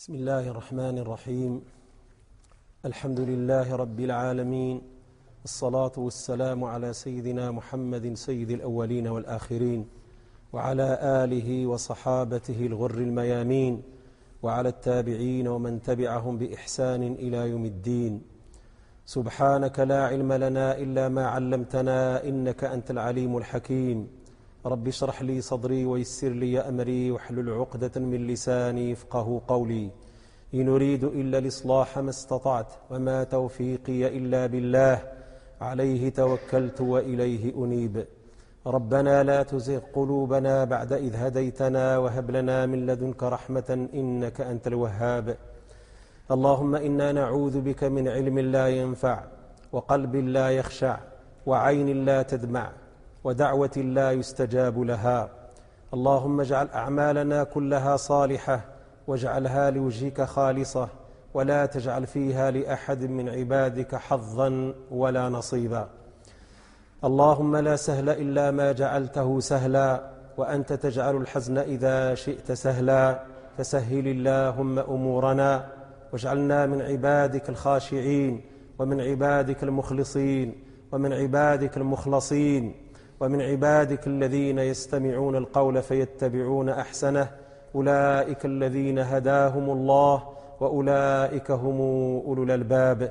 بسم الله الرحمن الرحيم. الحمد لله رب العالمين، الصلاة والسلام على سيدنا محمد سيد الأولين والآخرين، وعلى آله وصحابته الغر الميامين، وعلى التابعين ومن تبعهم بإحسان إلى يوم الدين. سبحانك لا علم لنا إلا ما علمتنا إنك أنت العليم الحكيم. رب اشرح لي صدري ويسر لي أمري واحلل عقدة من لساني يفقهوا قولي. إن أريد إلا الإصلاح ما استطعت وما توفيقي إلا بالله، عليه توكلت وإليه أنيب. ربنا لا تزغ قلوبنا بعد إذ هديتنا وهب لنا من لدنك رحمة إنك أنت الوهاب. اللهم إنا نعوذ بك من علم لا ينفع وقلب لا يخشع وعين لا تدمع ودعوة لا يستجاب لها. اللهم اجعل أعمالنا كلها صالحة واجعلها لوجهك خالصة، ولا تجعل فيها لأحد من عبادك حظا ولا نصيبا. اللهم لا سهل إلا ما جعلته سهلا، وأنت تجعل الحزن إذا شئت سهلا، فسهل اللهم أمورنا واجعلنا من عبادك الخاشعين، ومن عبادك المخلصين، ومن عبادك المخلصين، ومن عبادك الذين يستمعون القول فيتبعون أحسنه. أولئك الذين هداهم الله وأولئك هم أولو الألباب.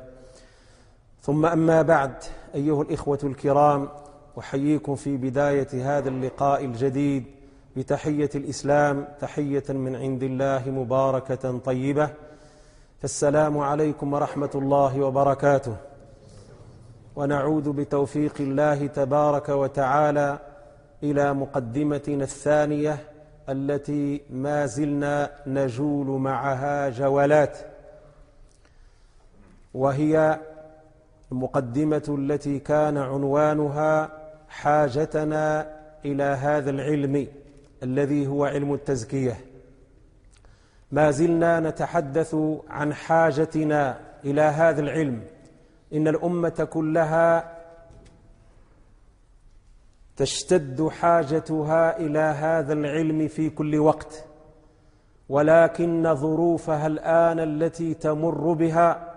ثم أما بعد، أيها الإخوة الكرام، أحييكم في بداية هذا اللقاء الجديد بتحية الإسلام، تحية من عند الله مباركة طيبة، فالسلام عليكم ورحمة الله وبركاته. ونعود بتوفيق الله تبارك وتعالى إلى مقدمتنا الثانية التي ما زلنا نجول معها جولات، وهي المقدمة التي كان عنوانها حاجتنا إلى هذا العلم الذي هو علم التزكية. ما زلنا نتحدث عن حاجتنا إلى هذا العلم. إن الأمة كلها تشتد حاجتها إلى هذا العلم في كل وقت، ولكن ظروفها الآن التي تمر بها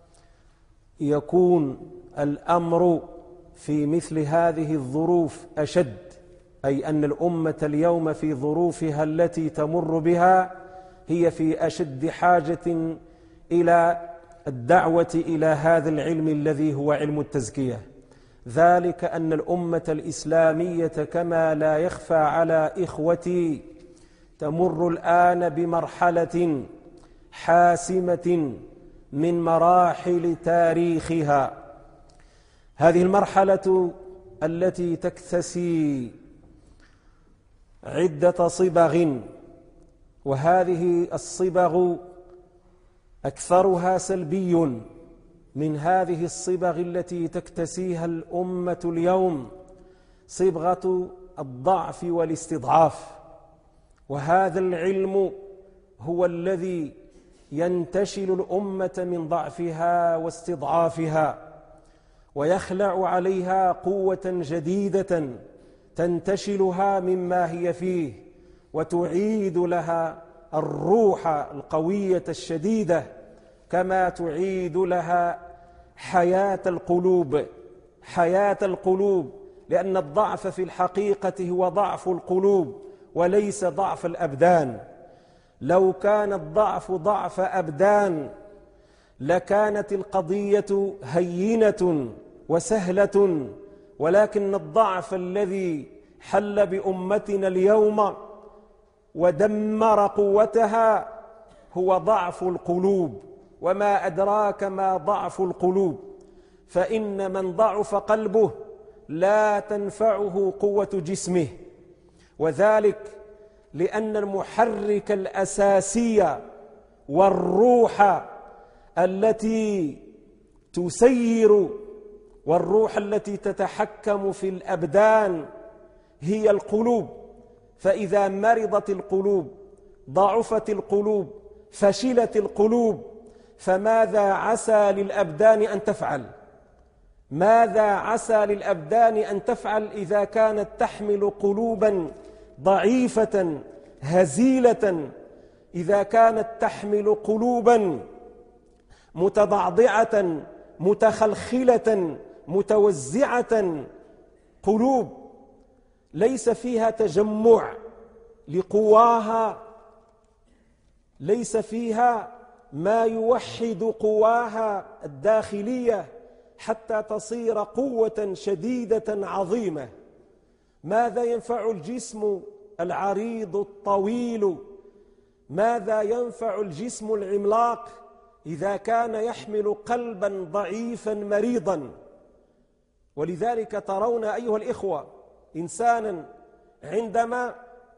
يكون الأمر في مثل هذه الظروف أشد، أي أن الأمة اليوم في ظروفها التي تمر بها هي في أشد حاجة إلى الدعوة إلى هذا العلم الذي هو علم التزكية. ذلك أن الأمة الإسلامية كما لا يخفى على إخوتي تمر الآن بمرحلة حاسمة من مراحل تاريخها. هذه المرحلة التي تكتسي عدة صبغ، وهذه الصبغ أكثرها سلبي. من هذه الصبغ التي تكتسيها الأمة اليوم صبغة الضعف والاستضعاف، وهذا العلم هو الذي ينتشل الأمة من ضعفها واستضعافها، ويخلع عليها قوة جديدة تنتشلها مما هي فيه، وتعيد لها الروح القوية الشديدة، كما تعيد لها حياة القلوب، لأن الضعف في الحقيقة هو ضعف القلوب وليس ضعف الأبدان. لو كان الضعف ضعف أبدان لكانت القضية هينة وسهلة، ولكن الضعف الذي حل بأمتنا اليوم ودمر قوتها هو ضعف القلوب. وما أدراك ما ضعف القلوب؟ فإن من ضعف قلبه لا تنفعه قوة جسمه، وذلك لأن المحرك الأساسي والروح التي تسير والروح التي تتحكم في الأبدان هي القلوب. فإذا مرضت القلوب، ضعفت القلوب، فشلت القلوب، فماذا عسى للأبدان أن تفعل؟ ماذا عسى للأبدان أن تفعل إذا كانت تحمل قلوبا ضعيفة هزيلة إذا كانت تحمل قلوبا متضعضعة متخلخلة متوزعة، قلوب ليس فيها تجمع لقواها، ليس فيها ما يوحد قواها الداخلية حتى تصير قوة شديدة عظيمة. ماذا ينفع الجسم العريض الطويل؟ ماذا ينفع الجسم العملاق إذا كان يحمل قلبا ضعيفا مريضا؟ ولذلك ترون أيها الإخوة إنسانا عندما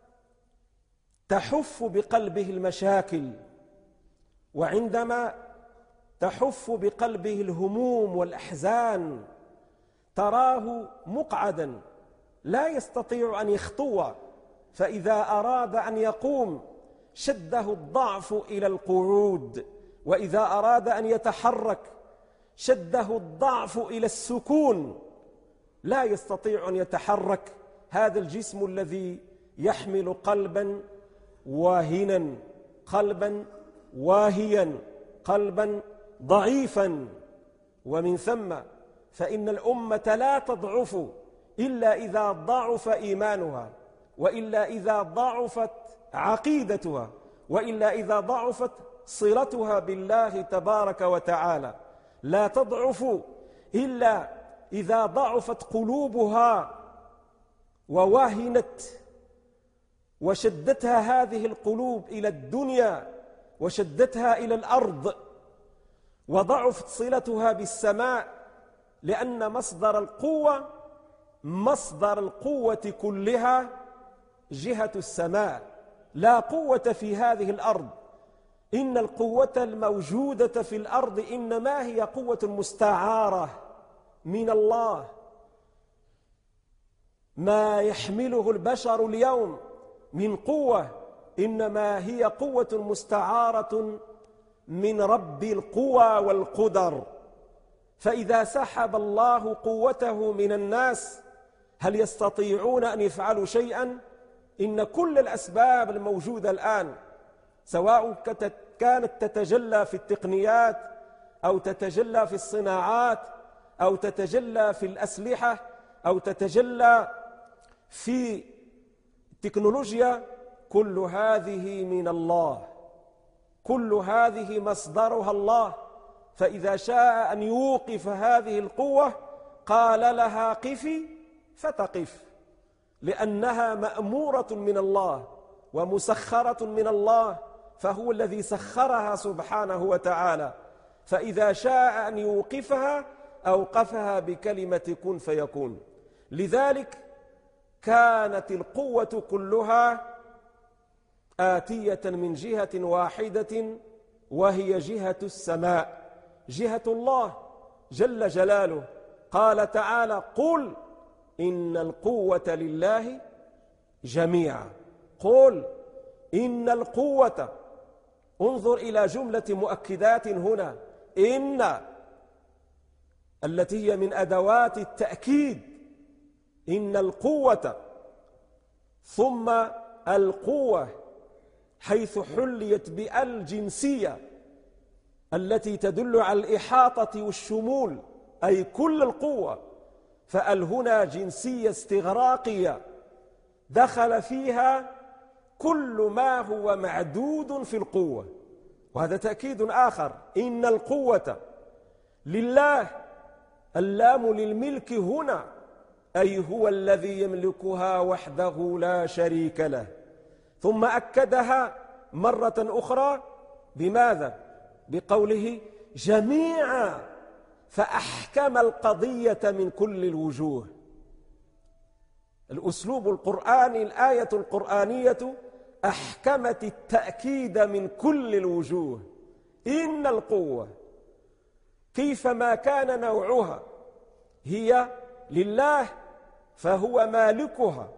تحف بقلبه المشاكل، وعندما تحف بقلبه الهموم والأحزان، تراه مقعدا لا يستطيع أن يخطو، فإذا أراد أن يقوم شده الضعف إلى القعود، وإذا أراد أن يتحرك شده الضعف إلى السكون، لا يستطيع أن يتحرك. هذا الجسم الذي يحمل قلبا واهنا، قلبا واهيا، قلبا ضعيفا. ومن ثم فإن الأمة لا تضعف إلا إذا ضعف إيمانها، وإلا إذا ضعفت عقيدتها، وإلا إذا ضعفت صلتها بالله تبارك وتعالى. لا تضعف إلا إذا ضعفت قلوبها وواهنت، وشدتها هذه القلوب إلى الدنيا وشدتها إلى الأرض، وضعفت صلتها بالسماء، لأن مصدر القوة كلها جهة السماء، لا قوة في هذه الأرض. إن القوة الموجودة في الأرض إنما هي قوة مستعارة من الله. ما يحمله البشر اليوم من قوة إنما هي قوة مستعارة من رب القوى والقدر. فإذا سحب الله قوته من الناس هل يستطيعون أن يفعلوا شيئا؟ إن كل الأسباب الموجودة الآن، سواء كانت تتجلى في التقنيات أو تتجلى في الصناعات أو تتجلى في الأسلحة أو تتجلى في التكنولوجيا، كل هذه من الله، كل هذه مصدرها الله. فإذا شاء أن يوقف هذه القوة قال لها قفي فتقف، لأنها مأمورة من الله ومسخرة من الله، فهو الذي سخرها سبحانه وتعالى. فإذا شاء أن يوقفها أوقفها بكلمة كن فيكون. لذلك كانت القوة كلها آتية من جهة واحدة، وهي جهة السماء، جهة الله جل جلاله. قال تعالى: قل إن القوة لله جميعا. قل إن القوة، انظر إلى جملة مؤكدات هنا، إن التي هي من أدوات التأكيد، إن القوة، ثم القوة حيث حليت بالجنسية التي تدل على الإحاطة والشمول، أي كل القوة، فال هنا جنسية استغراقية دخل فيها كل ما هو معدود في القوة. وهذا تأكيد آخر، إن القوة لله، اللام للملك هنا، أي هو الذي يملكها وحده لا شريك له. ثم أكدها مرة أخرى بماذا؟ بقوله جميعا، فأحكم القضية من كل الوجوه. الأسلوب القرآني، الآية القرآنية أحكمت التأكيد من كل الوجوه. إن القوة كيفما كان نوعها هي لله، فهو مالكها،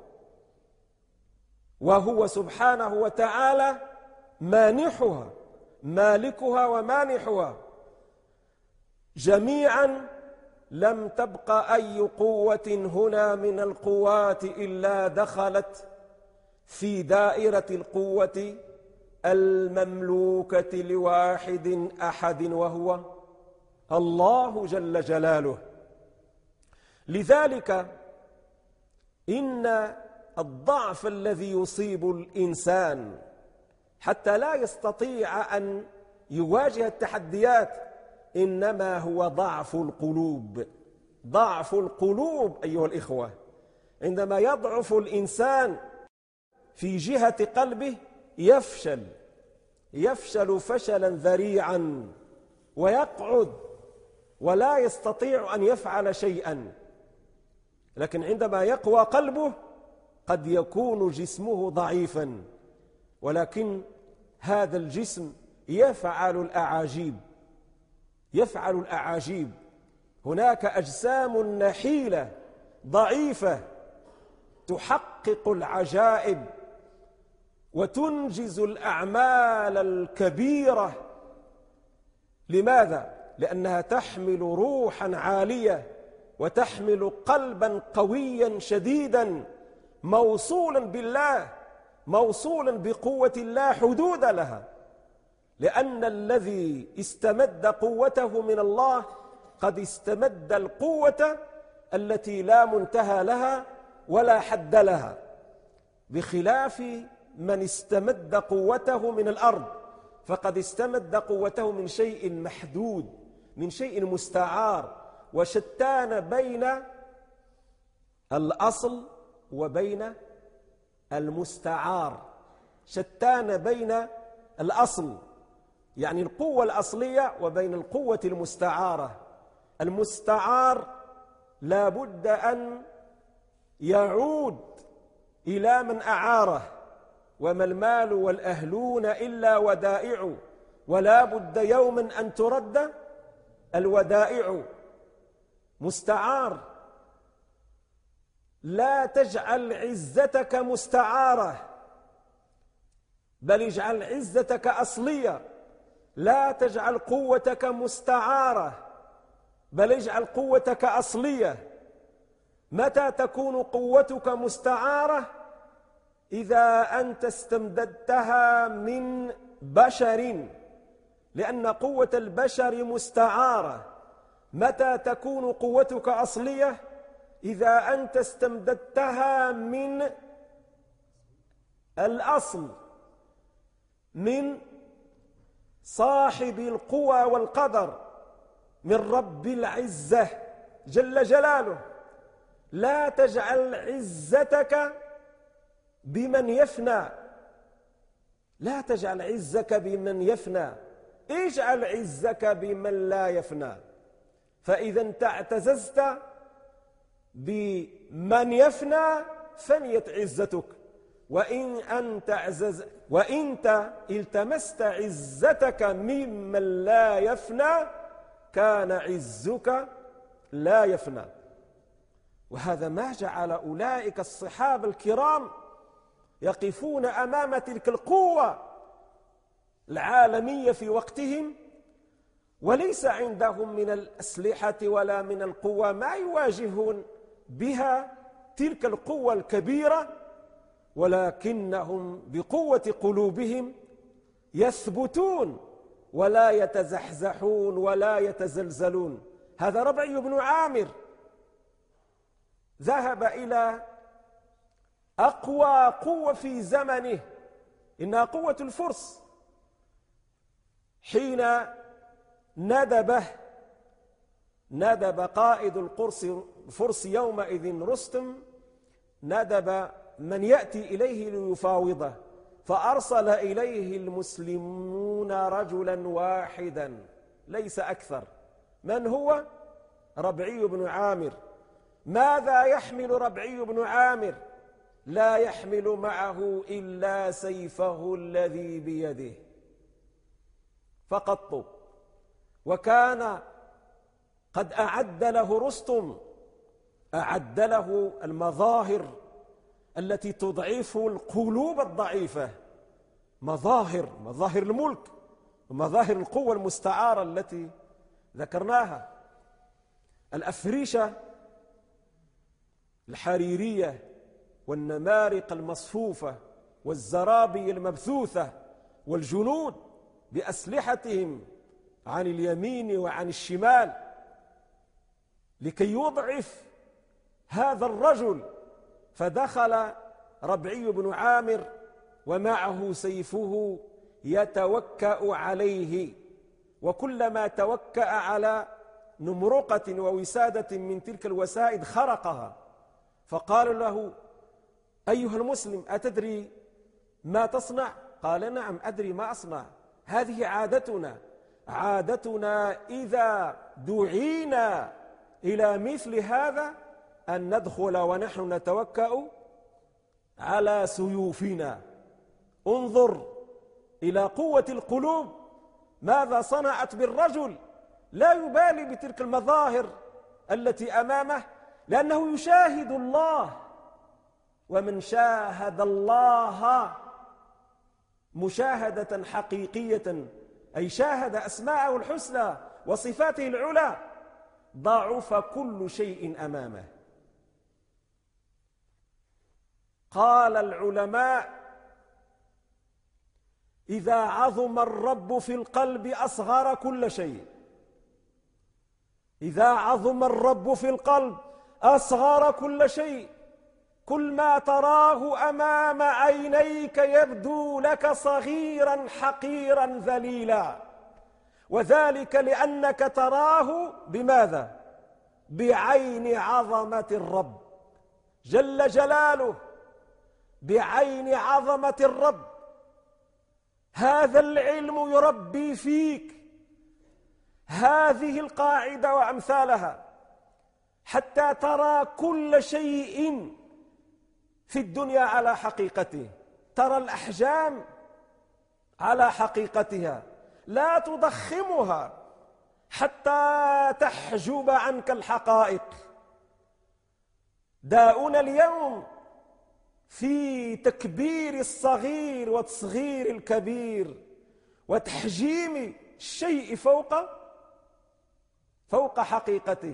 وهو سبحانه وتعالى مانحها، مالكها ومانحها جميعا. لم تبق أي قوة هنا من القوات إلا دخلت في دائرة القوة المملوكة لواحد أحد وهو الله جل جلاله. لذلك إن الضعف الذي يصيب الإنسان حتى لا يستطيع أن يواجه التحديات إنما هو ضعف القلوب. ضعف القلوب أيها الإخوة، عندما يضعف الإنسان في جهة قلبه يفشل فشلا ذريعا ويقعد ولا يستطيع أن يفعل شيئا. لكن عندما يقوى قلبه قد يكون جسمه ضعيفا، ولكن هذا الجسم يفعل الأعاجيب. هناك أجسام نحيلة ضعيفة تحقق العجائب وتنجز الأعمال الكبيرة. لماذا؟ لأنها تحمل روحا عالية وتحمل قلبا قويا شديدا موصولا بالله، موصولا بقوة لا حدود لها، لأن الذي استمد قوته من الله قد استمد القوة التي لا منتهى لها ولا حد لها، بخلاف من استمد قوته من الأرض، فقد استمد قوته من شيء محدود، من شيء مستعار، وشتان بين الأصل وبين المستعار. شتان بين الأصل يعني القوة الأصلية وبين القوة المستعارة. المستعار لا بد أن يعود إلى من أعاره، وما المال والأهلون إلا ودائع، ولا بد يوما أن ترد الودائع. مستعار، لا تجعل عزتك مستعارة، بل اجعل عزتك أصلية. لا تجعل قوتك مستعارة، بل اجعل قوتك أصلية. متى تكون قوتك مستعارة؟ إذا أنت استمددتها من بشر، لأن قوة البشر مستعارة. متى تكون قوتك أصلية؟ إذا أنت استمددتها من الأصل، من صاحب القوى والقدر، من رب العزة جل جلاله. لا تجعل عزتك بمن يفنى، لا تجعل عزك بمن يفنى، اجعل عزك بمن لا يفنى. فإذا انت اعتززت بمن يفنى فنيت عزتك، وإنت التمست عزتك ممن لا يفنى كان عزك لا يفنى. وهذا ما جعل أولئك الصحابة الكرام يقفون أمام تلك القوة العالمية في وقتهم، وليس عندهم من الأسلحة ولا من القوة ما يواجهون بها تلك القوة الكبيرة، ولكنهم بقوة قلوبهم يثبتون ولا يتزحزحون ولا يتزلزلون. هذا ربعي بن عامر ذهب إلى أقوى قوة في زمنه، إنها قوة الفرس، حين ندب قائد الفرس يومئذ رستم، ندب من يأتي إليه ليفاوضه، فأرسل إليه المسلمون رجلا واحدا ليس أكثر. من هو؟ ربعي بن عامر. ماذا يحمل ربعي بن عامر؟ لا يحمل معه إلا سيفه الذي بيده فقط. وكان قد أعد له رستم، أعد له المظاهر التي تضعف القلوب الضعيفة، مظاهر الملك ومظاهر القوة المستعارة التي ذكرناها، الأفريشة الحريرية والنمارق المصفوفة والزرابي المبثوثة والجنود بأسلحتهم عن اليمين وعن الشمال لكي يضعف هذا الرجل. فدخل ربعي بن عامر ومعه سيفه يتوكأ عليه، وكلما توكأ على نمرقة ووسادة من تلك الوسائد خرقها. فقال له: أيها المسلم أتدري ما تصنع؟ قال: نعم أدري ما أصنع، هذه عادتنا إذا دعينا إلى مثل هذا أن ندخل ونحن نتوكأ على سيوفنا. انظر إلى قوة القلوب ماذا صنعت بالرجل، لا يبالي بتلك المظاهر التي أمامه، لأنه يشاهد الله، ومن شاهد الله مشاهدة حقيقية، أي شاهد أسماءه الحسنى وصفاته العلى، ضعف كل شيء أمامه. قال العلماء: إذا عظم الرب في القلب أصغر كل شيء. إذا عظم الرب في القلب أصغر كل شيء. كل ما تراه أمام عينيك يبدو لك صغيرا حقيرا ذليلا، وذلك لأنك تراه بماذا؟ بعين عظمة الرب جل جلاله، بعين عظمة الرب. هذا العلم يربي فيك هذه القاعدة وأمثالها، حتى ترى كل شيء في الدنيا على حقيقته، ترى الأحجام على حقيقتها، لا تضخمها حتى تحجب عنك الحقائق. داؤنا اليوم في تكبير الصغير وتصغير الكبير وتحجيم الشيء فوق حقيقته.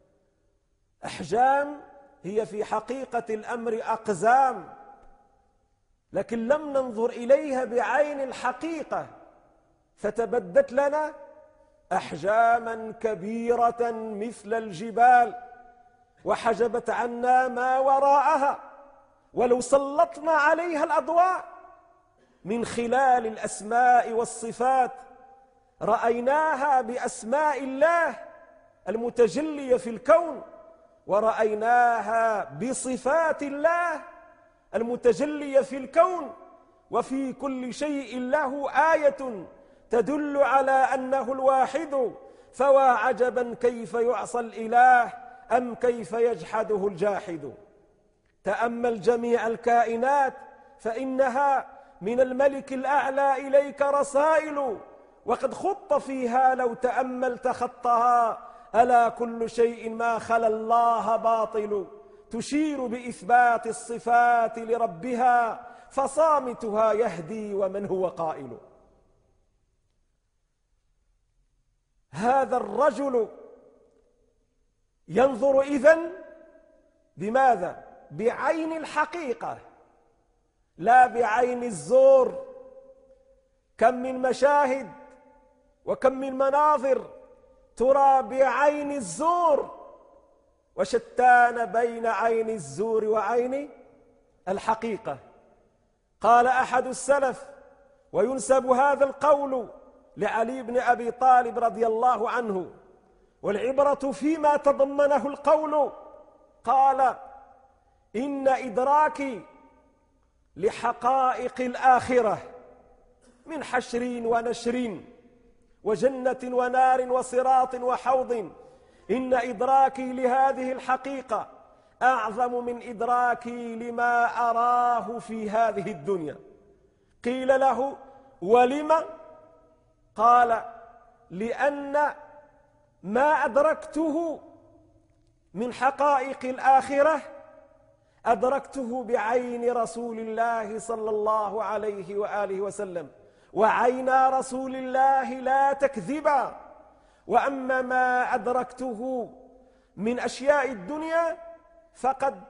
أحجام هي في حقيقة الأمر أقزام، لكن لم ننظر إليها بعين الحقيقة، فتبدت لنا أحجاما كبيرة مثل الجبال، وحجبت عنا ما وراءها. ولو سلطنا عليها الأضواء من خلال الأسماء والصفات رأيناها بأسماء الله المتجلية في الكون، ورأيناها بصفات الله المتجلية في الكون، وفي كل شيء له آية تدل على أنه الواحد. فوا عجبا كيف يعصى الإله أم كيف يجحده الجاحد. تأمل جميع الكائنات فإنها من الملك الأعلى إليك رسائل، وقد خط فيها لو تأملت خطها. ألا كل شيء ما خلا الله باطل، تشير بإثبات الصفات لربها، فصامتها يهدي ومن هو قائل. هذا الرجل ينظر إذن بماذا؟ بعين الحقيقة لا بعين الزور. كم من مشاهد وكم من مناظر ترى بعين الزور، وشتان بين عين الزور وعين الحقيقة. قال أحد السلف، وينسب هذا القول لعلي بن أبي طالب رضي الله عنه، والعبرة فيما تضمنه القول، قال: إن إدراكي لحقائق الآخرة من حشر ونشر وجنة ونار وصراط وحوض، إن إدراكي لهذه الحقيقة أعظم من إدراكي لما أراه في هذه الدنيا. قيل له: ولم؟ قال: لأن ما أدركته من حقائق الآخرة أدركته بعين رسول الله صلى الله عليه وآله وسلم، وعينا رسول الله لا تكذبا. وأما ما أدركته من أشياء الدنيا فقد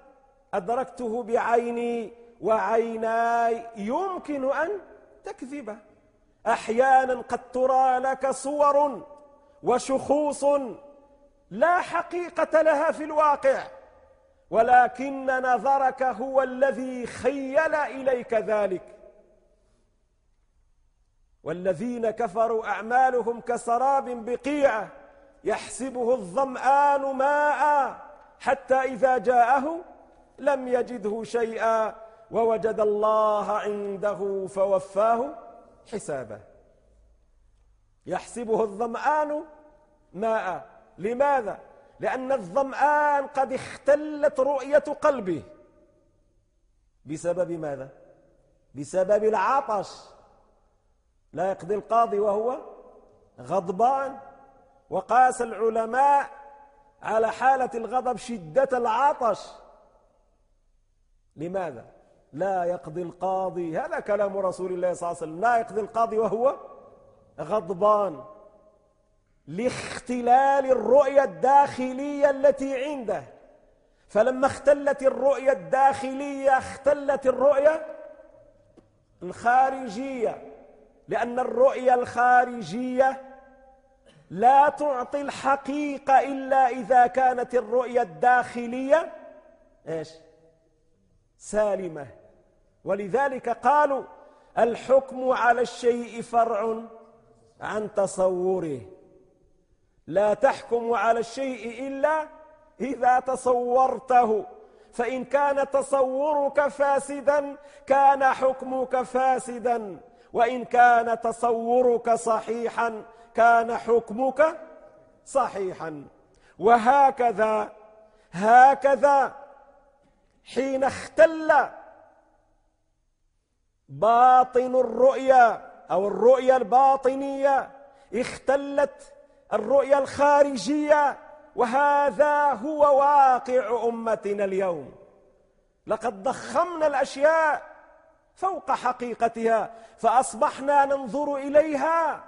أدركته بعيني وعيناي يمكن أن تكذبا. أحيانا قد ترى لك صور وشخوص لا حقيقة لها في الواقع، ولكن نظرك هو الذي خيل إليك ذلك. والذين كفروا أعمالهم كسراب بقيعة يحسبه الظمآن ماء حتى إذا جاءه لم يجده شيئا ووجد الله عنده فوفاه حسابه. يحسبه الظمآن ماء. لماذا؟ لأن الظمآن قد اختلت رؤية قلبه. بسبب ماذا؟ بسبب العطش. لا يقضي القاضي وهو غضبان. وقاس العلماء على حالة الغضب شدة العطش. لماذا؟ لا يقضي القاضي، هذا كلام رسول الله صلى الله عليه وسلم، لا يقضي القاضي وهو غضبان، لاختلال الرؤية الداخلية التي عنده. فلما اختلت الرؤية الداخلية اختلت الرؤية الخارجية، لأن الرؤية الخارجية لا تعطي الحقيقة إلا إذا كانت الرؤية الداخلية إيش؟ سالمة. ولذلك قالوا الحكم على الشيء فرع عن تصوره. لا تحكم على الشيء إلا إذا تصورته، فإن كان تصورك فاسدا كان حكمك فاسدا، وإن كان تصورك صحيحا كان حكمك صحيحا. وهكذا حين اختل باطن الرؤيا أو الرؤيا الباطنية اختلت الرؤيا الخارجية، وهذا هو واقع أمتنا اليوم. لقد ضخمنا الأشياء فوق حقيقتها، فأصبحنا ننظر إليها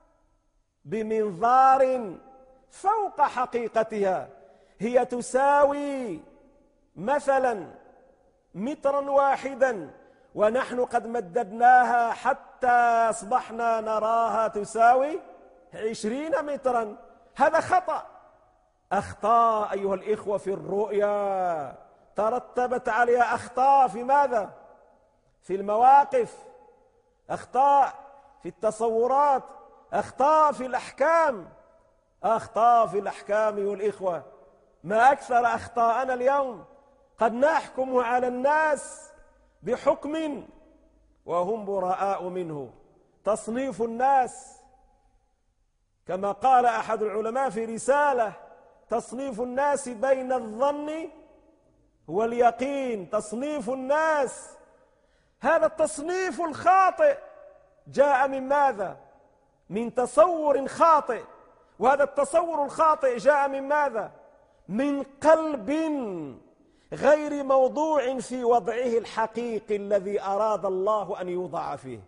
بمنظار فوق حقيقتها. هي تساوي مثلا مترا واحدا، ونحن قد مددناها حتى أصبحنا نراها تساوي 20 مترا. هذا خطأ. أخطاء أيها الإخوة في الرؤيا ترتبت عليها أخطاء في ماذا؟ في المواقف، أخطاء في التصورات، أخطاء في الأحكام. أخطاء في الأحكام أيها الإخوة، ما أكثر أخطاءنا اليوم. قد نحكم على الناس بحكم وهم براء منه. تصنيف الناس كما قال أحد العلماء في رسالة: تصنيف الناس بين الظن واليقين. تصنيف الناس، هذا التصنيف الخاطئ جاء من ماذا؟ من تصور خاطئ. وهذا التصور الخاطئ جاء من ماذا؟ من قلب غير موضوع في وضعه الحقيقي الذي أراد الله أن يوضع فيه.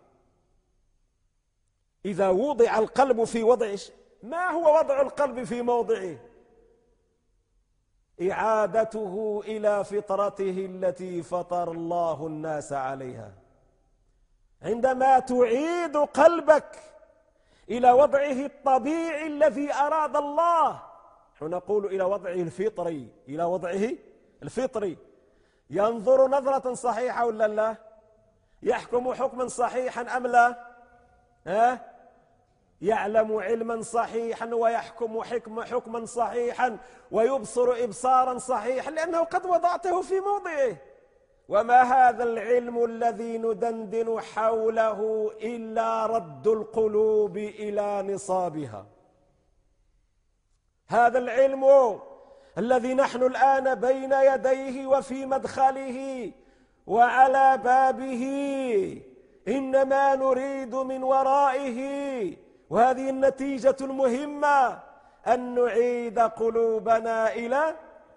إذا وضع القلب في وضع، ما هو وضع القلب في موضعه؟ إعادته إلى فطرته التي فطر الله الناس عليها. عندما تعيد قلبك إلى وضعه الطبيعي الذي أراد الله، نحن نقول إلى وضعه الفطري، إلى وضعه الفطري. ينظر نظرة صحيحة ولا لا؟ يحكم حكما صحيحا أم لا؟ يعلم علما صحيحا ويحكم حكما صحيحا ويبصر إبصارا صحيحا، لأنه قد وضعته في موضعه. وما هذا العلم الذي ندندن حوله إلا رد القلوب إلى نصابها. هذا العلم الذي نحن الآن بين يديه وفي مدخله وعلى بابه، إنما نريد من ورائه، وهذه النتيجة المهمة، أن نعيد قلوبنا إلى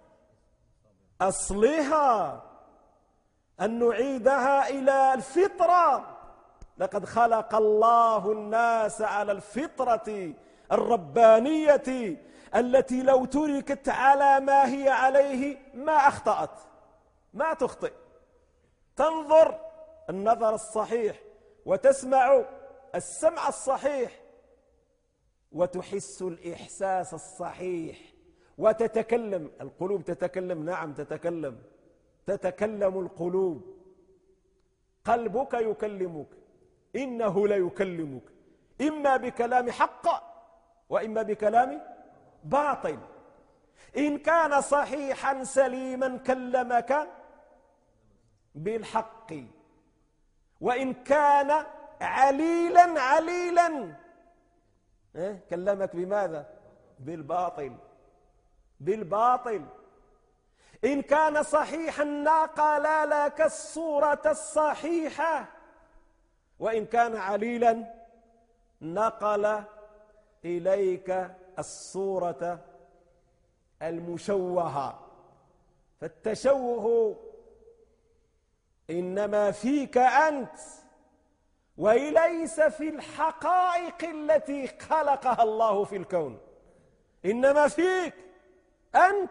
أصلها، أن نعيدها إلى الفطرة. لقد خلق الله الناس على الفطرة الربانية التي لو تركت على ما هي عليه ما أخطأت، ما تخطئ. تنظر النظر الصحيح وتسمع السمع الصحيح وتحس الإحساس الصحيح وتتكلم. القلوب تتكلم، نعم تتكلم القلوب. قلبك يكلمك، إنه لا يكلمك إما بكلام حق وإما بكلام باطل. إن كان صحيحا سليما كلمك بالحق، وإن كان عليلا كلمك بماذا؟ بالباطل. إن كان صحيحا نقل لك الصورة الصحيحة، وإن كان عليلا نقل إليك الصورة المشوهة. فالتشوه إنما فيك أنت، وليس في الحقائق التي خلقها الله في الكون، إنما فيك أنت.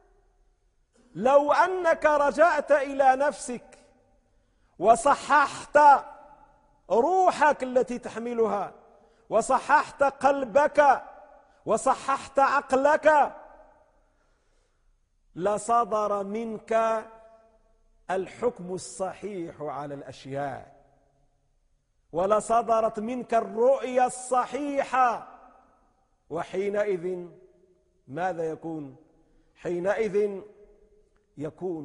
لو أنك رجعت إلى نفسك وصححت روحك التي تحملها، وصححت قلبك، وصححت عقلك، لصدر منك الحكم الصحيح على الأشياء، ولصدرت منك الرؤية الصحيحة. وحينئذ ماذا يكون؟ حينئذ يكون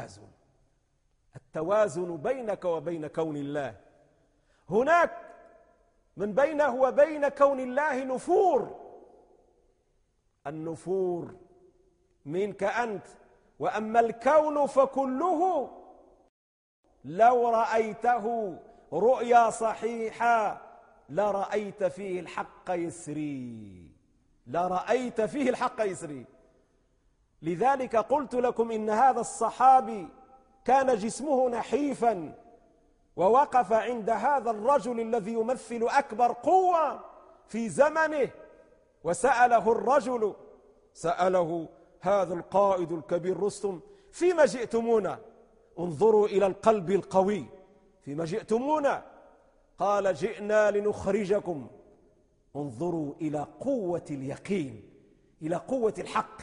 التوازن بينك وبين كون الله. هناك من بينه وبين كون الله النفور منك أنت. وأما الكون فكله لو رأيته رؤيا صحيحة لرأيت فيه الحق يسري. لذلك قلت لكم إن هذا الصحابي كان جسمه نحيفا، ووقف عند هذا الرجل الذي يمثل أكبر قوة في زمنه، وسأله الرجل، سأله هذا القائد الكبير رستم: فيما جئتمونا؟ انظروا إلى القلب القوي، فيما جئتمونا؟ قال: جئنا لنخرجكم. انظروا إلى قوة اليقين، إلى قوة الحق،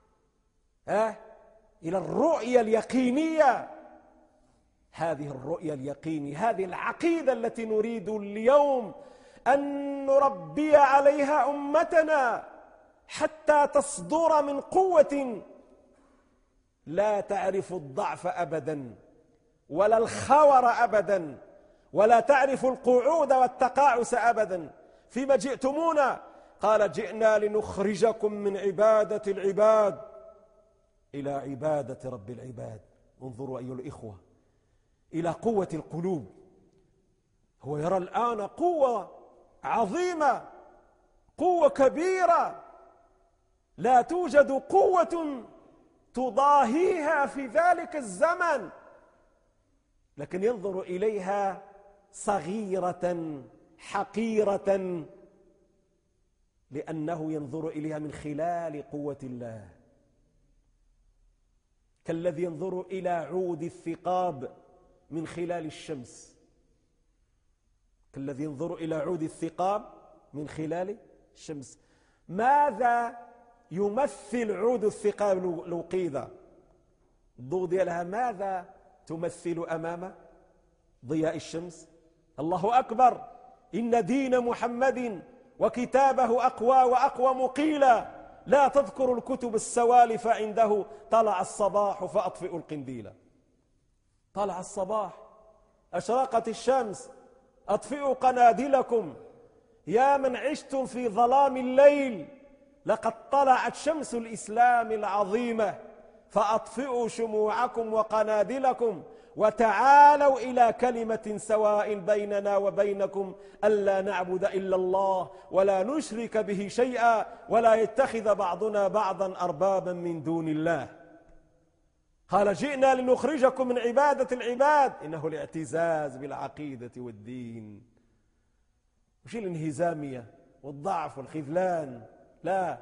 إلى الرؤية اليقينية. هذه الرؤية اليقينية، هذه العقيدة التي نريد اليوم أن نربي عليها أمتنا حتى تصدر من قوة لا تعرف الضعف أبدا، ولا الخور أبدا، ولا تعرف القعود والتقاعس أبدا. فيما جئتمونا؟ قال: جئنا لنخرجكم من عبادة العباد إلى عبادة رب العباد. انظروا أيها الإخوة إلى قوة القلوب. هو يرى الآن قوة عظيمة، قوة كبيرة، لا توجد قوة تضاهيها في ذلك الزمن، لكن ينظر إليها صغيرة حقيرة، لأنه ينظر إليها من خلال قوة الله، كالذي ينظر إلى عود الثقاب من خلال الشمس، كالذي ينظر إلى عود الثقاب من خلال الشمس. ماذا يمثل عود الثقاب لو قيل الضوء ديالها؟ ماذا تمثل أمام ضياء الشمس؟ الله أكبر، إن دين محمد وكتابه أقوى وأقوم قيلا، لا تذكر الكتب السوالف عنده، طلع الصباح فأطفئوا القنديل. طلع الصباح، أشرقت الشمس، أطفئوا قنادلكم يا من عشتم في ظلام الليل، لقد طلعت شمس الإسلام العظيمة، فأطفئوا شموعكم وقنادلكم وتعالوا إلى كلمة سواء بيننا وبينكم ألا نعبد إلا الله ولا نشرك به شيئا ولا يتخذ بعضنا بعضا أربابا من دون الله. قال: جئنا لنخرجكم من عبادة العباد. إنه الاعتزاز بالعقيدة والدين، مش الانهزامية والضعف والخذلان، لا،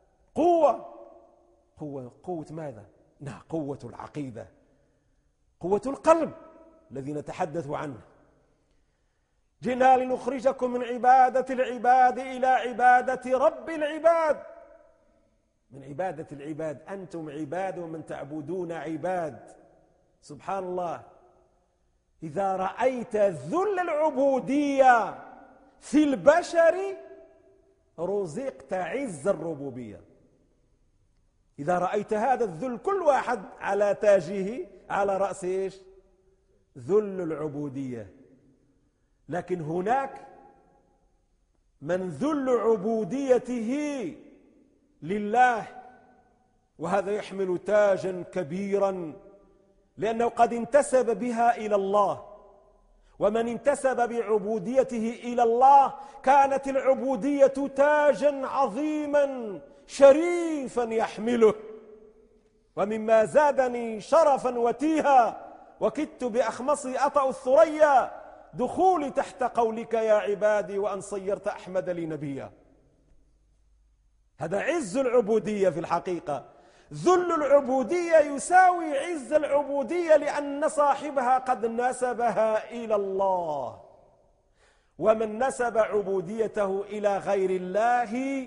قوة ماذا؟ نعم، قوة العقيدة، قوة القلب الذي نتحدث عنه. جئنا لنخرجكم من عبادة العباد إلى عبادة رب العباد. من عبادة العباد، أنتم عباد ومن تعبدون عباد. سبحان الله. إذا رأيت ذل العبودية في البشر رزقت عز الربوبية. إذا رأيت هذا الذل، كل واحد على تاجه على رأس إيش؟ ذل العبودية. لكن هناك من ذل عبوديته لله، وهذا يحمل تاجا كبيرا، لأنه قد انتسب بها إلى الله. ومن انتسب بعبوديته إلى الله كانت العبودية تاجا عظيما شريفا يحمله. ومما زادني شرفا وتيها وكدت بأخمصي أطأ الثريا دخولي تحت قولك يا عبادي وأن صيرت أحمد لي نبيا. هذا عز العبودية في الحقيقة. ذل العبودية يساوي عز العبودية، لأن صاحبها قد نسبها إلى الله. ومن نسب عبوديته إلى غير الله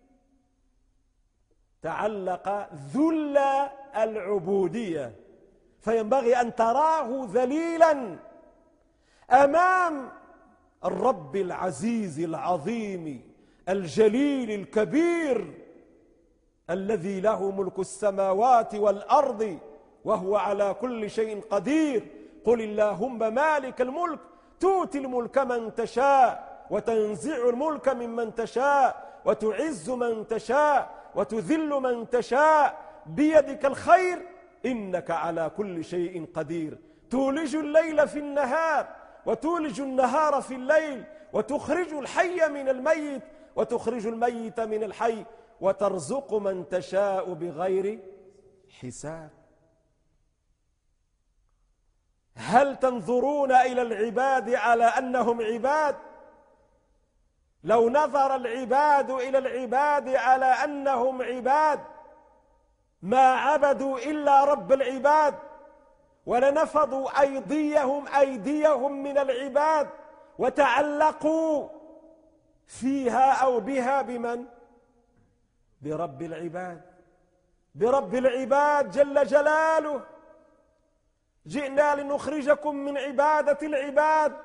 تعلق ذل العبودية، فينبغي أن تراه ذليلا أمام الرب العزيز العظيم الجليل الكبير الذي له ملك السماوات والأرض وهو على كل شيء قدير. قل اللهم مالك الملك تؤتي الملك من تشاء وتنزع الملك ممن تشاء وتعز من تشاء وتذل من تشاء بيدك الخير إنك على كل شيء قدير. تولج الليل في النهار وتولج النهار في الليل وتخرج الحي من الميت وتخرج الميت من الحي وترزق من تشاء بغير حساب. هل تنظرون إلى العباد على أنهم عباد؟ لو نظر العباد إلى العباد على أنهم عباد ما عبدوا إلا رب العباد، ولنفضوا أيديهم من العباد وتعلقوا فيها أو بها بمن؟ برب العباد، برب العباد جل جلاله. جئنا لنخرجكم من عبادة العباد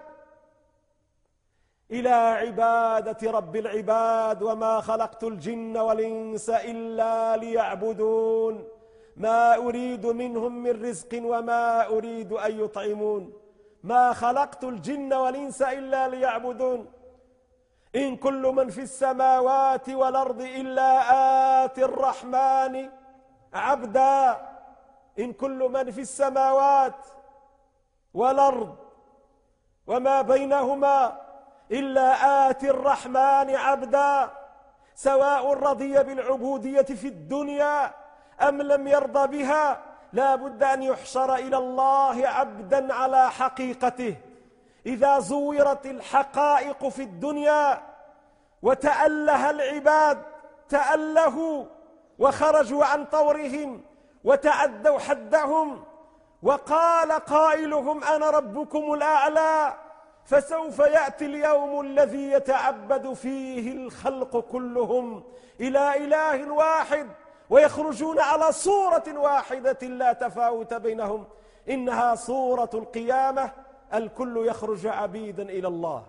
إلى عبادة رب العباد. وما خلقت الجن والإنس إلا ليعبدون ما أريد منهم من رزق وما أريد أن يطعمون. ما خلقت الجن والإنس إلا ليعبدون. إن كل من في السماوات والأرض إلا آتي الرحمن عبدا. إن كل من في السماوات والأرض وما بينهما إلا آتي الرحمن عبدا، سواء رضي بالعبودية في الدنيا أم لم يرضى بها. لا بد أن يحشر إلى الله عبدا على حقيقته. إذا زورت الحقائق في الدنيا وتأله العباد تألهوا وخرجوا عن طورهم وتعدوا حدهم، وقال قائلهم أنا ربكم الأعلى، فسوف يأتي اليوم الذي يتعبد فيه الخلق كلهم إلى إله واحد ويخرجون على صورة واحدة لا تفاوت بينهم، إنها صورة القيامة. الكل يخرج عبيدا إلى الله.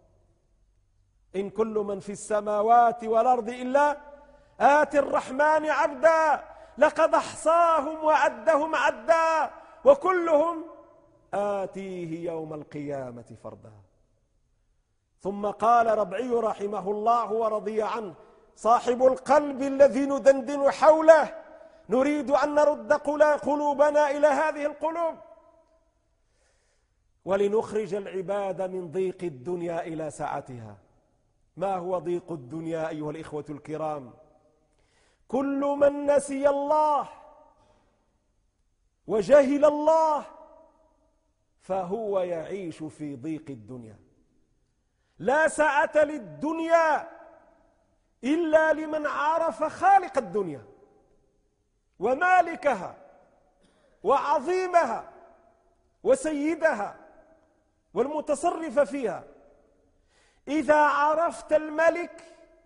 إن كل من في السماوات والأرض إلا آتي الرحمن عبدا لقد أحصاهم وعدهم عدا وكلهم آتيه يوم القيامة فردا. ثم قال ربعي رحمه الله ورضي عنه صاحب القلب الذي ندندن حوله نريد أن نرد قلوبنا إلى هذه القلوب ولنخرج العباد من ضيق الدنيا إلى سعتها. ما هو ضيق الدنيا أيها الإخوة الكرام؟ كل من نسي الله وجهل الله فهو يعيش في ضيق الدنيا. لا سعة للدنيا إلا لمن عرف خالق الدنيا ومالكها وعظيمها وسيدها والمتصرف فيها. إذا عرفت الملك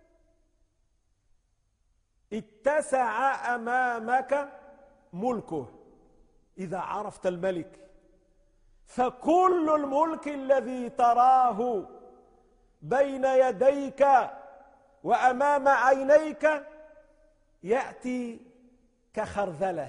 اتسع أمامك ملكه. إذا عرفت الملك فكل الملك الذي تراه بين يديك وأمام عينيك يأتي كخرذلة،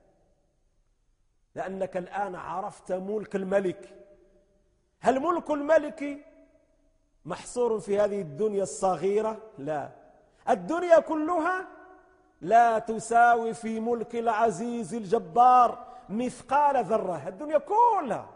لأنك الآن عرفت ملك الملك. هل ملك الملك محصور في هذه الدنيا الصغيرة؟ لا، الدنيا كلها لا تساوي في ملك العزيز الجبار مثقال ذرة، الدنيا كلها.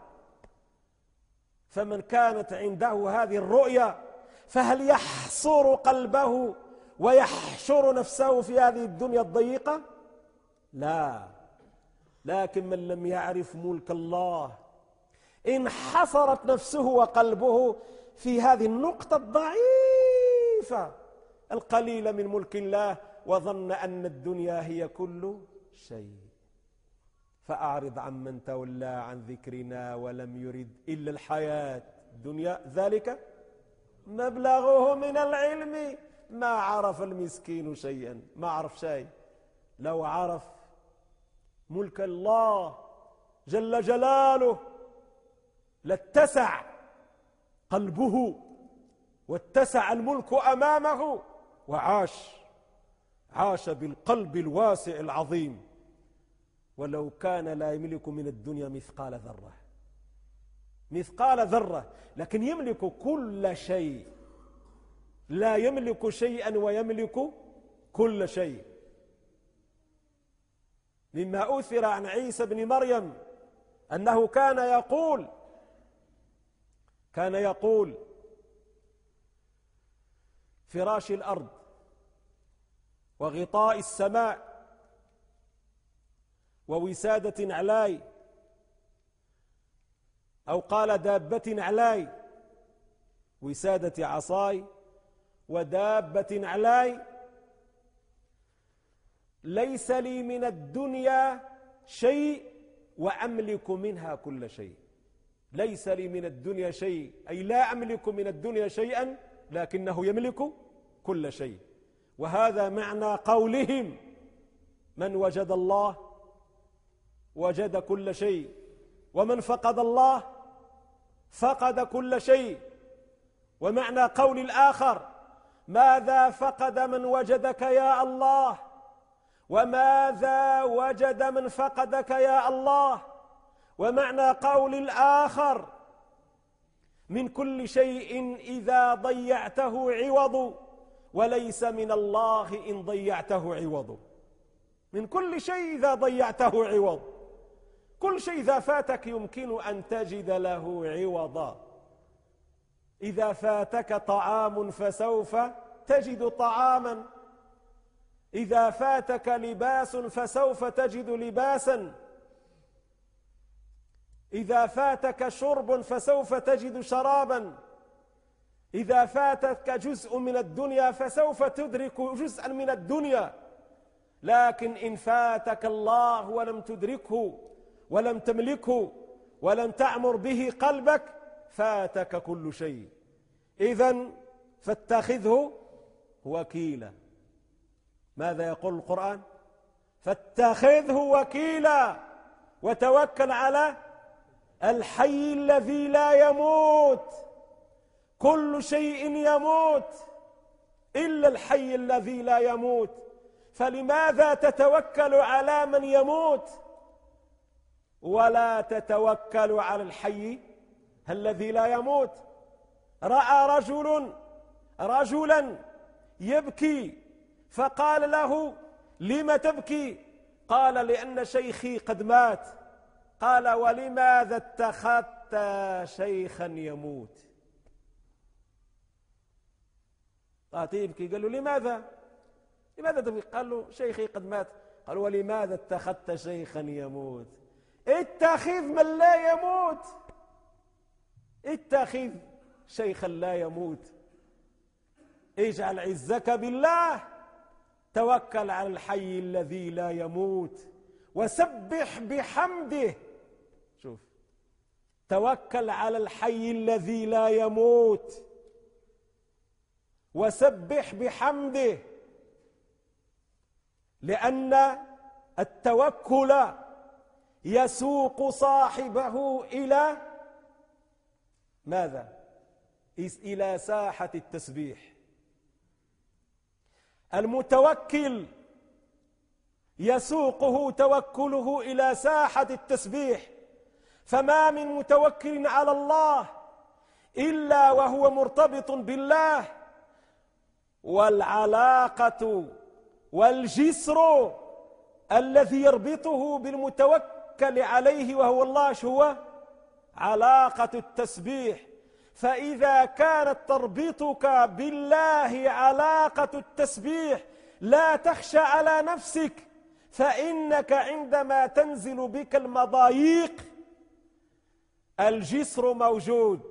فمن كانت عنده هذه الرؤية فهل يحصر قلبه ويحشر نفسه في هذه الدنيا الضيقة؟ لا، لكن من لم يعرف ملك الله انحصرت نفسه وقلبه في هذه النقطة الضعيفة القليلة من ملك الله، وظن أن الدنيا هي كل شيء. فأعرض عمن تولى عن ذكرنا ولم يرد إلا الحياة الدنيا ذلك مبلغه من العلم ما عرف المسكين شيئا. ما عرف شيء. لو عرف ملك الله جل جلاله لاتسع قلبه واتسع الملك أمامه عاش بالقلب الواسع العظيم، ولو كان لا يملك من الدنيا مثقال ذرة، لكن يملك كل شيء. لا يملك شيئا ويملك كل شيء. مما أثر عن عيسى بن مريم أنه كان يقول فراش الأرض وغطاء السماء ووسادة علاي، أو قال دابة علاي، وسادة عصاي ودابة علاي، ليس لي من الدنيا شيء وأملك منها كل شيء. ليس لي من الدنيا شيء أي لا أملك من الدنيا شيئا، لكنه يملك كل شيء. وهذا معنى قولهم من وجد الله وجد كل شيء، ومن فقد الله فقد كل شيء. ومعنى قول الآخر ماذا فقد من وجدك يا الله، وماذا وجد من فقدك يا الله. ومعنى قول الآخر من كل شيء إذا ضيعته عوض، وليس من الله إن ضيعته عوض. من كل شيء إذا ضيعته عوض، كل شيء إذا فاتك يمكن أن تجد له عوضا. إذا فاتك طعام فسوف تجد طعاما، إذا فاتك لباس فسوف تجد لباسا، إذا فاتك شرب فسوف تجد شرابا، إذا فاتك جزء من الدنيا فسوف تدرك جزءا من الدنيا. لكن إن فاتك الله ولم تدركه ولم تملكه ولم تعمر به قلبك فاتك كل شيء. إذن فاتخذه وكيلا. ماذا يقول القرآن؟ فاتخذه وكيلا وتوكل على الحي الذي لا يموت. كل شيء يموت إلا الحي الذي لا يموت، فلماذا تتوكل على من يموت ولا تتوكل على الحي الذي لا يموت؟ رأى رجلا يبكي فقال له لم تبكي؟ قال لأن شيخي قد مات. قال ولماذا اتخذت شيخا يموت؟ يبكي. قال له لماذا تبكي؟ قال له شيخي قد مات. قال ولماذا اتخذت شيخا يموت؟ اتخذ من لا يموت، اتخذ شيخا لا يموت. اجعل عزك بالله، توكل على الحي الذي لا يموت وسبح بحمده. شوف، توكل على الحي الذي لا يموت وسبح بحمده، لأن التوكل يسوق صاحبه إلى ماذا؟ إلى ساحة التسبيح. المتوكل يسوقه توكله إلى ساحة التسبيح، فما من متوكل على الله إلا وهو مرتبط بالله، والعلاقة والجسر الذي يربطه بالمتوكل عليه وهو الله هو علاقة التسبيح. فإذا كانت تربطك بالله علاقة التسبيح لا تخشى على نفسك، فإنك عندما تنزل بك المضايق الجسر موجود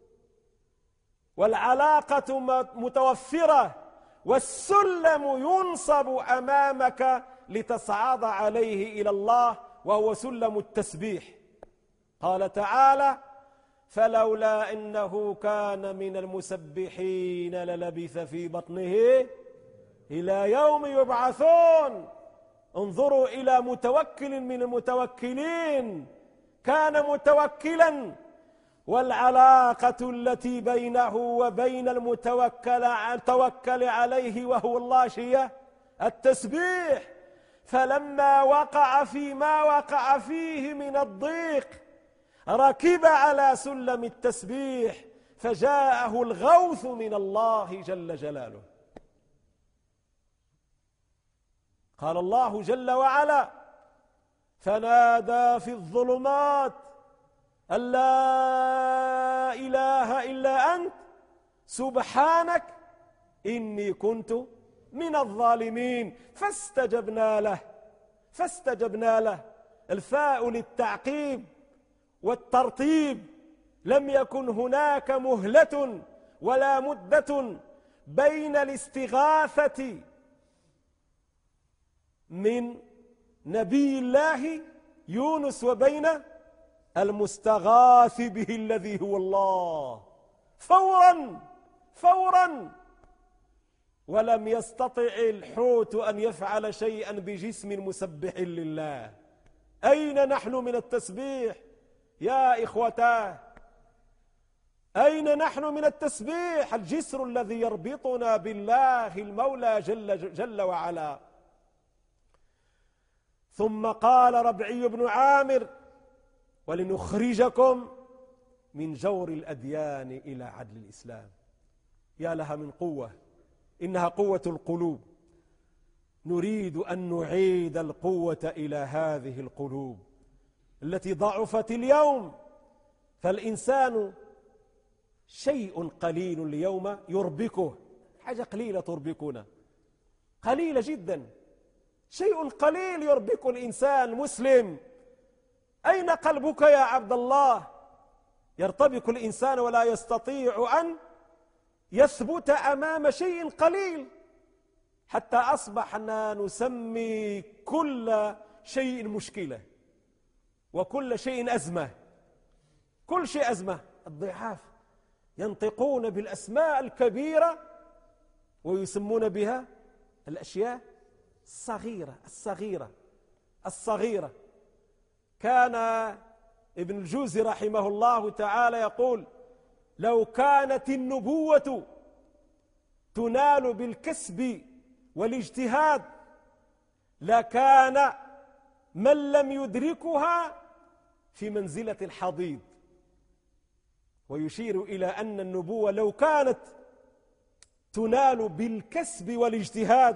والعلاقة متوفرة، والسلم ينصب أمامك لتصعد عليه إلى الله، وهو سلم التسبيح. قال تعالى: فلولا إنه كان من المسبحين للبث في بطنه إلى يوم يبعثون. انظروا إلى متوكل من المتوكلين كان متوكلا، والعلاقة التي بينه وبين المتوكل عليه وهو الله هي التسبيح. فلما وقع فيما وقع فيه من الضيق ركب على سلم التسبيح، فجاءه الغوث من الله جل جلاله. قال الله جل وعلا: فنادى في الظلمات أن لا إله إلا أنت سبحانك إني كنت من الظالمين. فاستجبنا له. الفاء للتعقيب والترتيب، لم يكن هناك مهلة ولا مدة بين الاستغاثة من نبي الله يونس وبين المستغاث به الذي هو الله، فورا. ولم يستطع الحوت أن يفعل شيئا بجسم مسبح لله. أين نحن من التسبيح يا إخوتاه؟ أين نحن من التسبيح؟ الجسر الذي يربطنا بالله المولى جل وعلا. ثم قال ربعي بن عامر: ولنخرجكم من جور الأديان إلى عدل الإسلام. يا لها من قوة، إنها قوة القلوب. نريد أن نعيد القوة إلى هذه القلوب التي ضعفت اليوم. فالإنسان شيء قليل اليوم يربكه، حاجة قليلة تربكنا، قليلة جدا، شيء قليل يربك الإنسان مسلم. أين قلبك يا عبد الله؟ يرتبك الإنسان ولا يستطيع أن يثبت أمام شيء قليل، حتى أصبحنا نسمي كل شيء مشكلة وكل شيء أزمة. كل شيء أزمة. الضعاف ينطقون بالأسماء الكبيرة ويسمون بها الأشياء الصغيرة. كان ابن الجوزي رحمه الله تعالى يقول: لو كانت النبوة تنال بالكسب والاجتهاد لكان من لم يدركها في منزلة الحضيض. ويشير إلى أن النبوة لو كانت تنال بالكسب والاجتهاد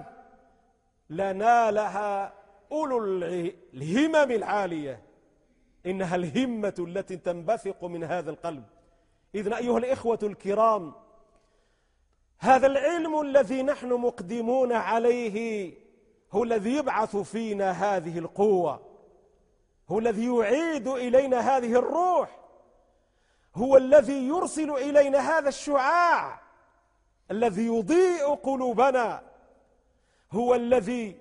لنالها أولو الهمم العالية، إنها الهمة التي تنبثق من هذا القلب. إذن أيها الإخوة الكرام، هذا العلم الذي نحن مقدمون عليه هو الذي يبعث فينا هذه القوة، هو الذي يعيد إلينا هذه الروح، هو الذي يرسل إلينا هذا الشعاع الذي يضيء قلوبنا، هو الذي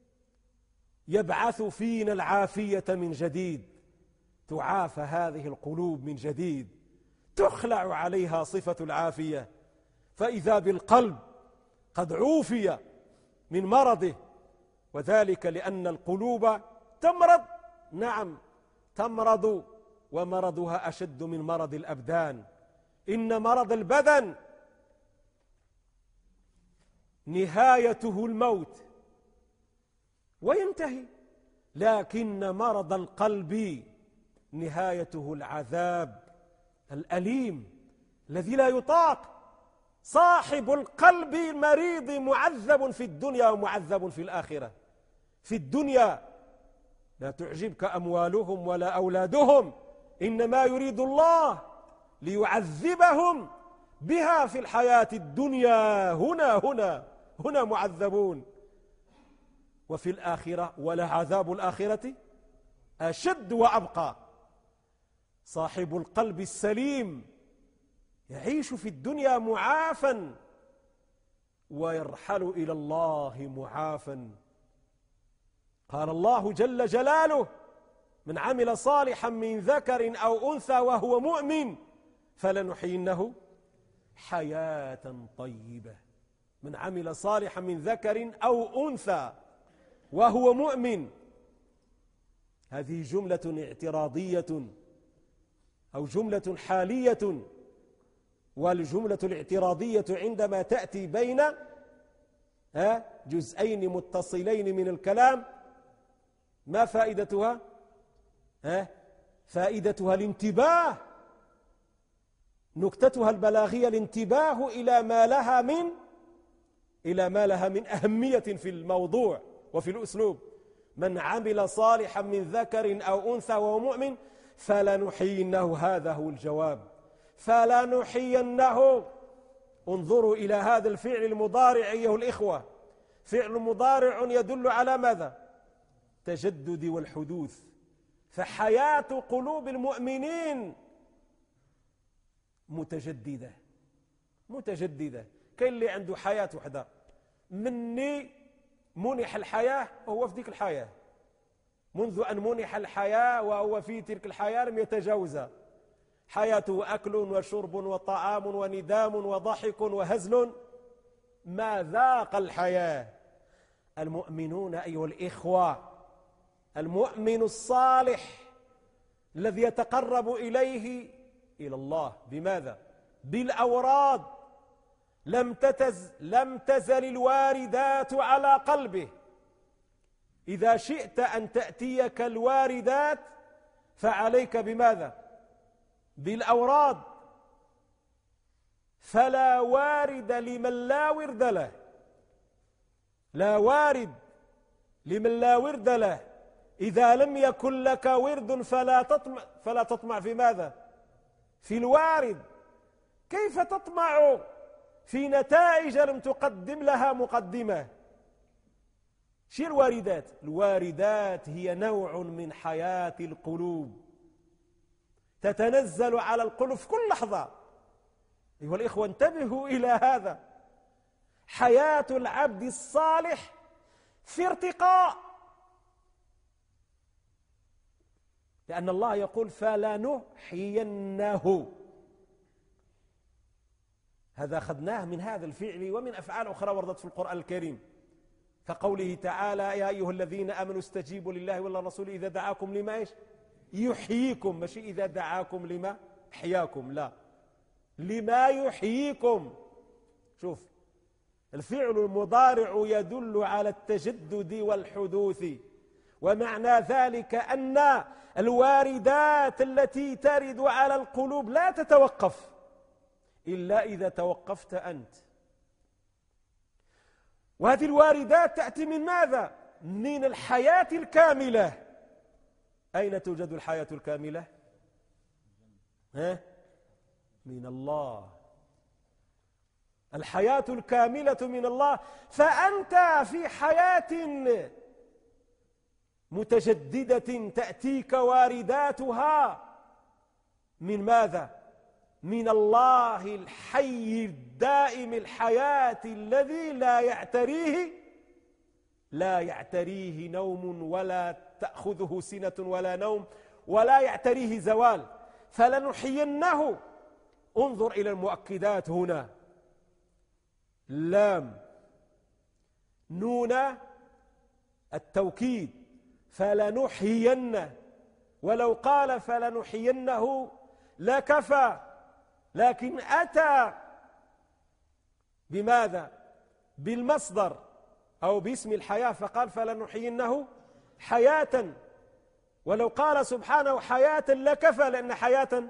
يبعث فينا العافية من جديد. تعافى هذه القلوب من جديد، تخلع عليها صفة العافية، فإذا بالقلب قد عوفي من مرضه، وذلك لأن القلوب تمرض. نعم تمرض، ومرضها أشد من مرض الأبدان. إن مرض البدن نهايته الموت وينتهي، لكن مرض القلب نهايته العذاب الأليم الذي لا يطاق. صاحب القلب المريض معذب في الدنيا ومعذب في الآخرة. في الدنيا لا تعجبك أموالهم ولا أولادهم، إنما يريد الله ليعذبهم بها في الحياة الدنيا. هنا معذبون. وفي الآخرة ولعذاب الآخرة أشد وأبقى. صاحب القلب السليم يعيش في الدنيا معافا ويرحل إلى الله معافا. قال الله جل جلاله: من عمل صالحا من ذكر أو أنثى وهو مؤمن فلنحيينه حياة طيبة. من عمل صالحا من ذكر أو أنثى وهو مؤمن، هذه جملة اعتراضية أو جملة حالية. والجملة الاعتراضية عندما تأتي بين جزئين متصلين من الكلام ما فائدتها؟ فائدتها الانتباه، نكتتها البلاغية الانتباه إلى ما لها من أهمية في الموضوع وفي الأسلوب. من عمل صالحا من ذكر أو أنثى وهو مؤمن فلنحيينه، هذا هو الجواب، فلنحيينه. انظروا إلى هذا الفعل المضارع أيها الإخوة، فعل مضارع يدل على ماذا؟ تجدد والحدوث. فحياة قلوب المؤمنين متجددة. كاين اللي عنده حياة وحدة، مني منح الحياة وهو في ذيك الحياة، منذ أن منح الحياة وهو في تلك الحياة لم يتجاوزها. حياته أكل وشرب وطعام وندام وضحك وهزل، ما ذاق الحياة. المؤمنون أيها الإخوة، المؤمن الصالح الذي يتقرب إلى الله بماذا؟ بالأوراد. لم تزل الواردات على قلبه. إذا شئت أن تأتيك الواردات فعليك بماذا؟ بالأوراد. فلا وارد لمن لا ورد له. لا وارد لمن لا ورد له. إذا لم يكن لك ورد فلا تطمع في ماذا؟ في الوارد. كيف تطمع في نتائج لم تقدم لها مقدمة؟ شو الواردات؟ الواردات هي نوع من حياة القلوب تتنزل على القلوب في كل لحظة. أيها الإخوة انتبهوا إلى هذا. حياة العبد الصالح في ارتقاء، لأن الله يقول فلنحيينه. هذا أخذناه من هذا الفعل ومن أفعال أخرى وردت في القرآن الكريم، كقوله تعالى: يا أيها الذين آمنوا استجيبوا لله وللرسول إذا دعاكم لما يحييكم. ماشي إذا دعاكم لما يحياكم، لا، لما يحييكم. شوف، الفعل المضارع يدل على التجدد والحدوث، ومعنى ذلك أن الواردات التي ترد على القلوب لا تتوقف إلا إذا توقفت أنت. وهذه الواردات تأتي من ماذا؟ من الحياة الكاملة. أين توجد الحياة الكاملة؟ من الله. الحياة الكاملة من الله. فأنت في حياة متجددة تأتيك وارداتها من ماذا؟ من الله الحي الدائم الحياة الذي لا يعتريه نوم ولا تأخذه سنة ولا نوم ولا يعتريه زوال. فلنحيينه. انظر إلى المؤكدات هنا: لام نون التوكيد، فلنحيينه، ولو قال فلنحيينه لكفى، لكن أتى بماذا؟ بالمصدر أو باسم الحياة، فقال فلنحيينه حياة، ولو قال سبحانه حياة لكفى، لأن حياة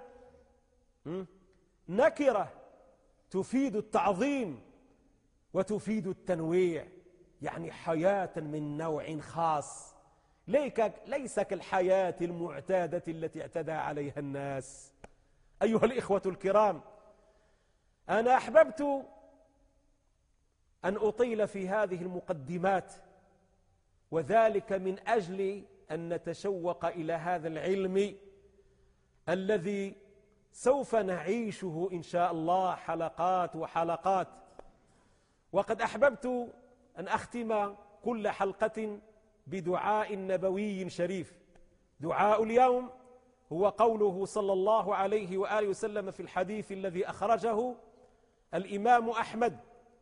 نكرة تفيد التعظيم وتفيد التنويع، يعني حياة من نوع خاص، ليس كالحياة المعتادة التي اعتدى عليها الناس. أيها الإخوة الكرام، أنا أحببت أن أطيل في هذه المقدمات، وذلك من أجل أن نتشوق إلى هذا العلم الذي سوف نعيشه إن شاء الله حلقات وحلقات. وقد أحببت أن أختم كل حلقة بدعاء نبوي شريف. دعاء اليوم هو قوله صلى الله عليه وآله وسلم في الحديث الذي أخرجه الإمام أحمد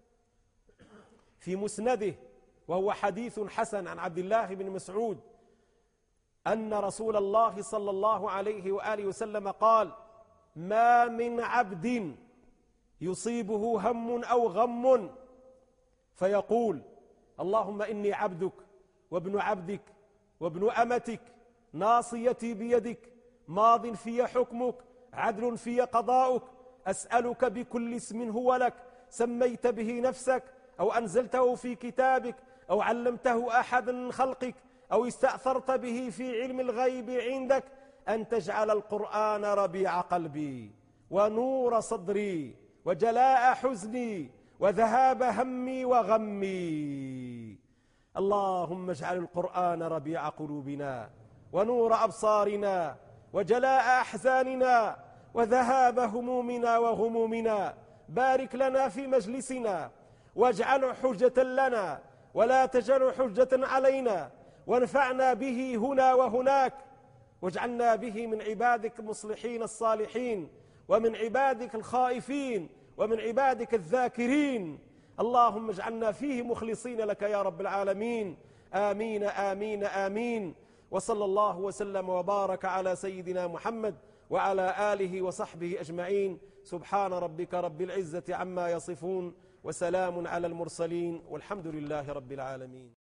في مسنده، وهو حديث حسن عن عبد الله بن مسعود أن رسول الله صلى الله عليه وآله وسلم قال: ما من عبد يصيبه هم أو غم فيقول اللهم إني عبدك وابن عبدك وابن أمتك، ناصيتي بيدك، ماض في حكمك، عدل في قضاؤك، أسألك بكل اسم هو لك سميت به نفسك أو أنزلته في كتابك أو علمته أحد من خلقك أو استأثرت به في علم الغيب عندك أن تجعل القرآن ربيع قلبي ونور صدري وجلاء حزني وذهاب همي وغمي. اللهم اجعل القرآن ربيع قلوبنا ونور أبصارنا وجلاء أحزاننا وذهاب همومنا وغمومنا. بارك لنا في مجلسنا واجعله حجة لنا ولا تجعله حجة علينا، وانفعنا به هنا وهناك، واجعلنا به من عبادك المصلحين الصالحين، ومن عبادك الخائفين، ومن عبادك الذاكرين. اللهم اجعلنا فيه مخلصين لك يا رب العالمين. آمين آمين آمين. وصلى الله وسلم وبارك على سيدنا محمد وعلى آله وصحبه أجمعين. سبحان ربك رب العزة عما يصفون، وسلام على المرسلين، والحمد لله رب العالمين.